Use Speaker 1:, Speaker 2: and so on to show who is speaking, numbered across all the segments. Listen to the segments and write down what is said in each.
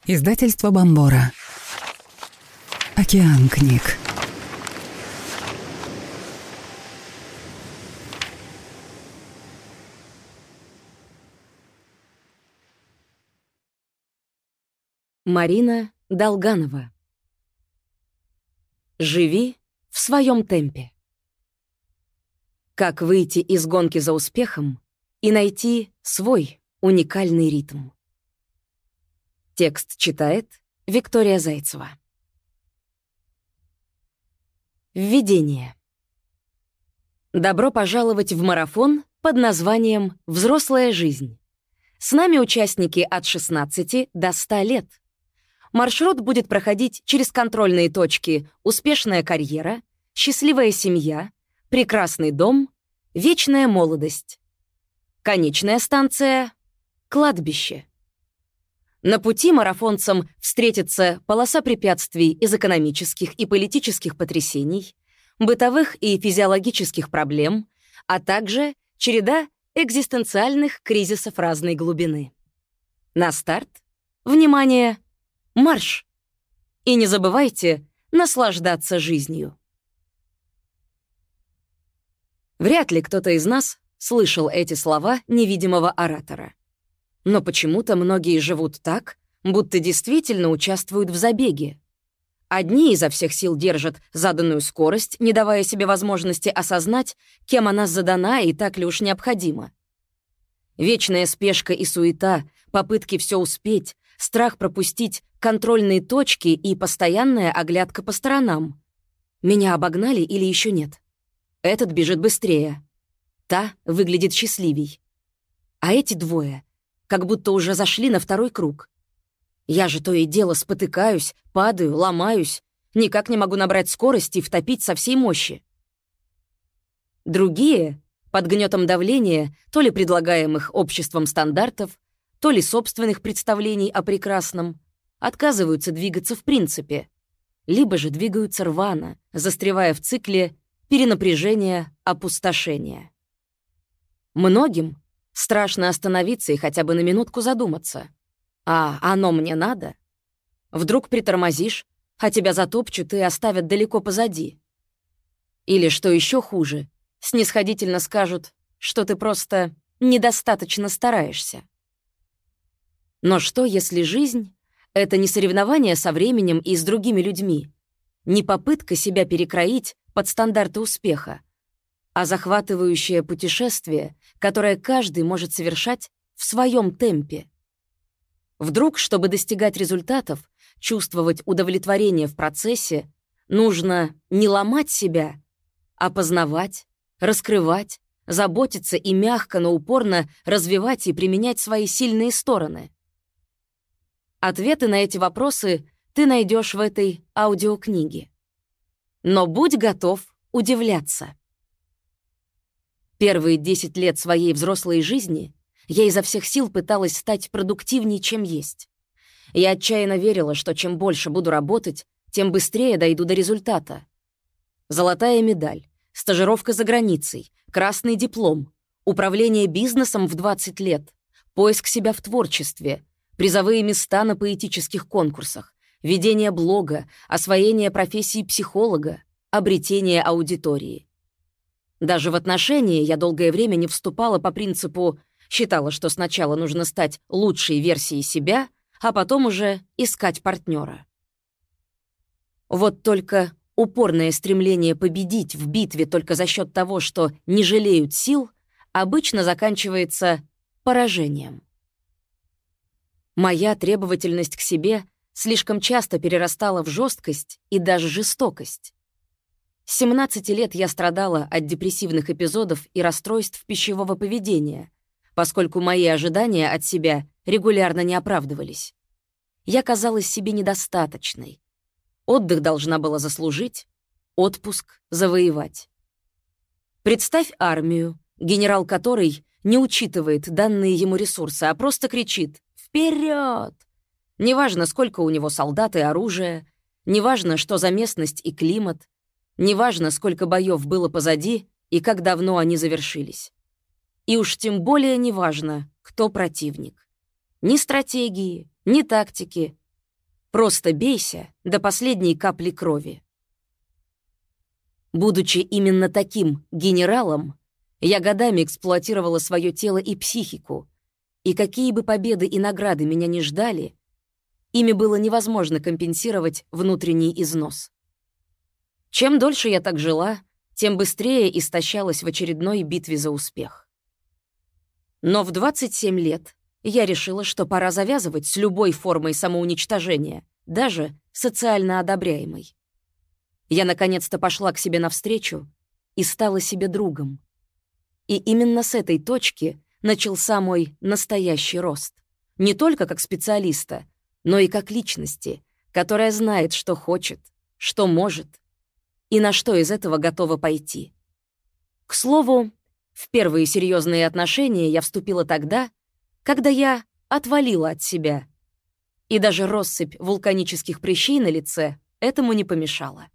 Speaker 1: Издательство Бомбора. Океан книг.
Speaker 2: Марина Долганова. Живи в своем темпе. Как выйти из гонки за успехом и найти свой уникальный ритм. Текст читает Виктория Зайцева. Введение. Добро пожаловать в марафон под названием «Взрослая жизнь». С нами участники от 16 до 100 лет. Маршрут будет проходить через контрольные точки «Успешная карьера», «Счастливая семья», «Прекрасный дом», «Вечная молодость». Конечная станция — кладбище. На пути марафонцам встретится полоса препятствий из экономических и политических потрясений, бытовых и физиологических проблем, а также череда экзистенциальных кризисов разной глубины. На старт, внимание, марш! И не забывайте наслаждаться жизнью. Вряд ли кто-то из нас слышал эти слова невидимого оратора. Но почему-то многие живут так, будто действительно участвуют в забеге. Одни изо всех сил держат заданную скорость, не давая себе возможности осознать, кем она задана и так ли уж необходима. Вечная спешка и суета, попытки все успеть, страх пропустить контрольные точки и постоянная оглядка по сторонам. Меня обогнали или еще нет? Этот бежит быстрее. Та выглядит счастливей. А эти двое как будто уже зашли на второй круг. Я же то и дело спотыкаюсь, падаю, ломаюсь, никак не могу набрать скорость и втопить со всей мощи. Другие, под гнетом давления, то ли предлагаемых обществом стандартов, то ли собственных представлений о прекрасном, отказываются двигаться в принципе, либо же двигаются рвано, застревая в цикле перенапряжения, опустошения. Многим страшно остановиться и хотя бы на минутку задуматься. А оно мне надо? Вдруг притормозишь, а тебя затопчут и оставят далеко позади. Или, что еще хуже, снисходительно скажут, что ты просто недостаточно стараешься. Но что, если жизнь — это не соревнование со временем и с другими людьми, не попытка себя перекроить под стандарты успеха, а захватывающее путешествие, которое каждый может совершать в своем темпе? Вдруг, чтобы достигать результатов, чувствовать удовлетворение в процессе, нужно не ломать себя, а познавать, раскрывать, заботиться и мягко, но упорно развивать и применять свои сильные стороны. Ответы на эти вопросы ты найдешь в этой аудиокниге. Но будь готов удивляться. Первые 10 лет своей взрослой жизни я изо всех сил пыталась стать продуктивнее, чем есть. Я отчаянно верила, что чем больше буду работать, тем быстрее дойду до результата. Золотая медаль, стажировка за границей, красный диплом, управление бизнесом в 20 лет, поиск себя в творчестве, призовые места на поэтических конкурсах, ведение блога, освоение профессии психолога, обретение аудитории. Даже в отношения я долгое время не вступала по принципу «считала, что сначала нужно стать лучшей версией себя, а потом уже искать партнера». Вот только упорное стремление победить в битве только за счет того, что не жалеют сил, обычно заканчивается поражением. Моя требовательность к себе слишком часто перерастала в жесткость и даже жестокость. С 17 лет я страдала от депрессивных эпизодов и расстройств пищевого поведения, поскольку мои ожидания от себя регулярно не оправдывались. Я казалась себе недостаточной. Отдых должна была заслужить, отпуск завоевать. Представь армию, генерал которой не учитывает данные ему ресурсы, а просто кричит «Вперед!». Неважно, сколько у него солдат и оружия, неважно, что за местность и климат, неважно, сколько боев было позади и как давно они завершились. И уж тем более неважно, кто противник. Ни стратегии, ни тактики, Просто бейся до последней капли крови. Будучи именно таким генералом, я годами эксплуатировала свое тело и психику, и какие бы победы и награды меня не ждали, ими было невозможно компенсировать внутренний износ. Чем дольше я так жила, тем быстрее истощалась в очередной битве за успех. Но в 27 лет я решила, что пора завязывать с любой формой самоуничтожения, даже социально одобряемой. Я наконец-то пошла к себе навстречу и стала себе другом. И именно с этой точки начался мой настоящий рост. Не только как специалиста, но и как личности, которая знает, что хочет, что может и на что из этого готова пойти. К слову, в первые серьезные отношения я вступила тогда, когда я отвалила от себя. И даже россыпь вулканических прыщей на лице этому не помешала.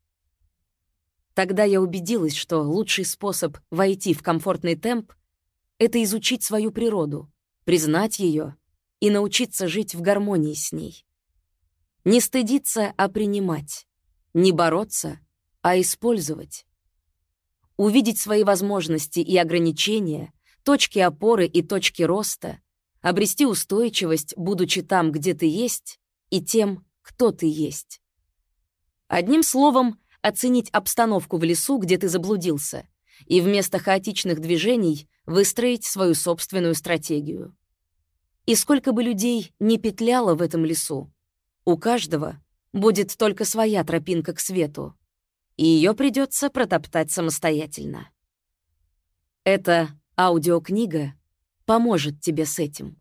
Speaker 2: Тогда я убедилась, что лучший способ войти в комфортный темп — это изучить свою природу, признать ее и научиться жить в гармонии с ней. Не стыдиться, а принимать. Не бороться, а использовать. Увидеть свои возможности и ограничения, точки опоры и точки роста, обрести устойчивость, будучи там, где ты есть, и тем, кто ты есть. Одним словом, оценить обстановку в лесу, где ты заблудился, и вместо хаотичных движений выстроить свою собственную стратегию. И сколько бы людей не петляло в этом лесу, у каждого будет только своя тропинка к свету, и ее придется протоптать самостоятельно. Эта аудиокнига поможет тебе с этим.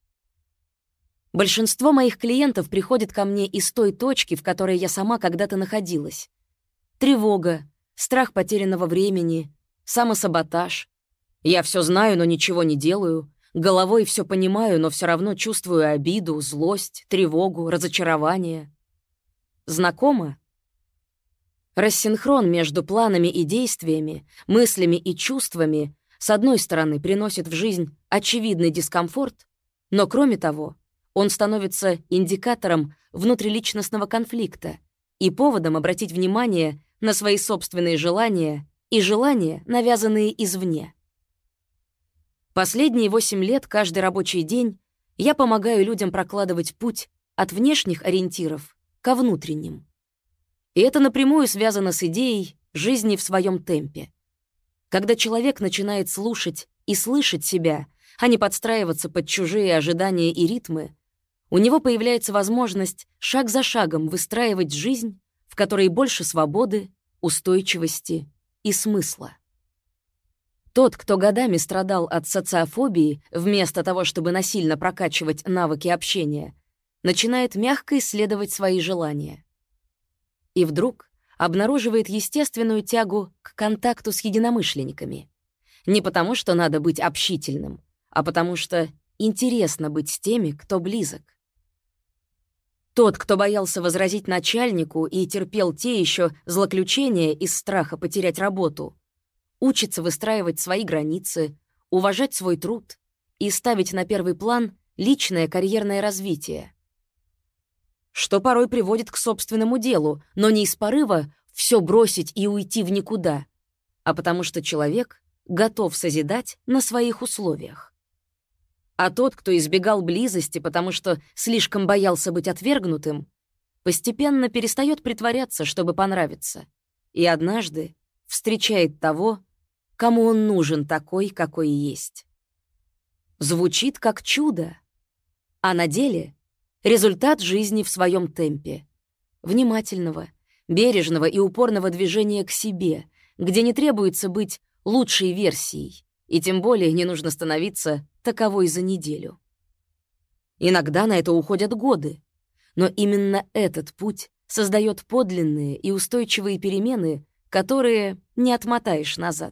Speaker 2: Большинство моих клиентов приходит ко мне из той точки, в которой я сама когда-то находилась. Тревога, страх потерянного времени, самосаботаж. Я все знаю, но ничего не делаю. Головой все понимаю, но все равно чувствую обиду, злость, тревогу, разочарование. Знакомо? Рассинхрон между планами и действиями, мыслями и чувствами с одной стороны приносит в жизнь очевидный дискомфорт, но кроме того, он становится индикатором внутриличностного конфликта и поводом обратить внимание на свои собственные желания и желания, навязанные извне. Последние 8 лет каждый рабочий день я помогаю людям прокладывать путь от внешних ориентиров ко внутренним. И это напрямую связано с идеей жизни в своем темпе. Когда человек начинает слушать и слышать себя, а не подстраиваться под чужие ожидания и ритмы, у него появляется возможность шаг за шагом выстраивать жизнь, в которой больше свободы, устойчивости и смысла. Тот, кто годами страдал от социофобии, вместо того, чтобы насильно прокачивать навыки общения, начинает мягко исследовать свои желания. И вдруг обнаруживает естественную тягу к контакту с единомышленниками. Не потому, что надо быть общительным, а потому что интересно быть с теми, кто близок. Тот, кто боялся возразить начальнику и терпел те еще злоключения из страха потерять работу, учится выстраивать свои границы, уважать свой труд и ставить на первый план личное карьерное развитие. Что порой приводит к собственному делу, но не из порыва все бросить и уйти в никуда, а потому что человек готов созидать на своих условиях. А тот, кто избегал близости, потому что слишком боялся быть отвергнутым, постепенно перестает притворяться, чтобы понравиться, и однажды встречает того, кому он нужен такой, какой есть. Звучит как чудо, а на деле — результат жизни в своем темпе, внимательного, бережного и упорного движения к себе, где не требуется быть лучшей версией, и тем более не нужно становиться таковой за неделю. Иногда на это уходят годы, но именно этот путь создает подлинные и устойчивые перемены, которые не отмотаешь назад.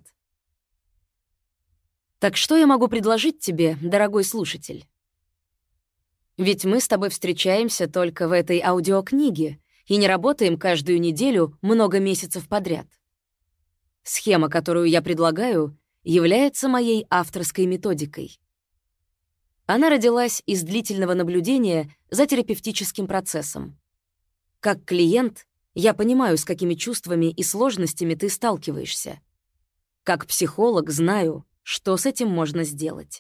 Speaker 2: Так что я могу предложить тебе, дорогой слушатель? Ведь мы с тобой встречаемся только в этой аудиокниге и не работаем каждую неделю много месяцев подряд. Схема, которую я предлагаю, является моей авторской методикой. Она родилась из длительного наблюдения за терапевтическим процессом, Как клиент, я понимаю, с какими чувствами и сложностями ты сталкиваешься. Как психолог знаю, что с этим можно сделать.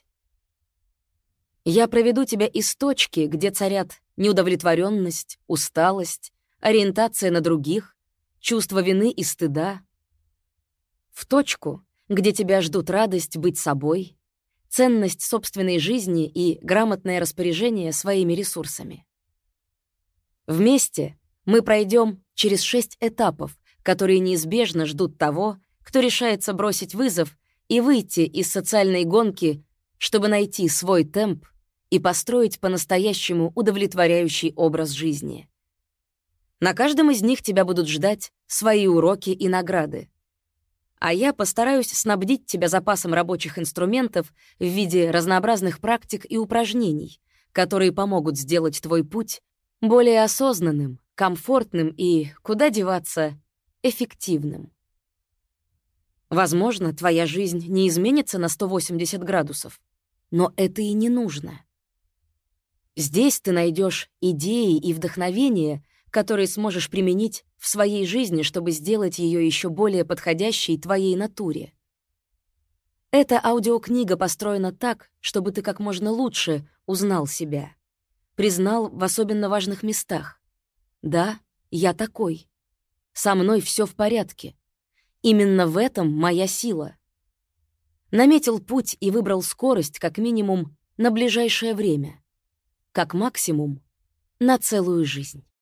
Speaker 2: Я проведу тебя из точки, где царят неудовлетворенность, усталость, ориентация на других, чувство вины и стыда, в точку, где тебя ждут радость быть собой, ценность собственной жизни и грамотное распоряжение своими ресурсами. Вместе мы пройдем через 6 этапов, которые неизбежно ждут того, кто решается бросить вызов и выйти из социальной гонки, чтобы найти свой темп и построить по-настоящему удовлетворяющий образ жизни. На каждом из них тебя будут ждать свои уроки и награды. А я постараюсь снабдить тебя запасом рабочих инструментов в виде разнообразных практик и упражнений, которые помогут сделать твой путь более осознанным, комфортным и, куда деваться, эффективным. Возможно, твоя жизнь не изменится на 180 градусов, но это и не нужно. Здесь ты найдешь идеи и вдохновение, которые сможешь применить в своей жизни, чтобы сделать ее еще более подходящей твоей натуре. Эта аудиокнига построена так, чтобы ты как можно лучше узнал себя, признал в особенно важных местах. Да, я такой. Со мной все в порядке. Именно в этом моя сила. Наметил путь и выбрал скорость как минимум на ближайшее время, как максимум на целую жизнь.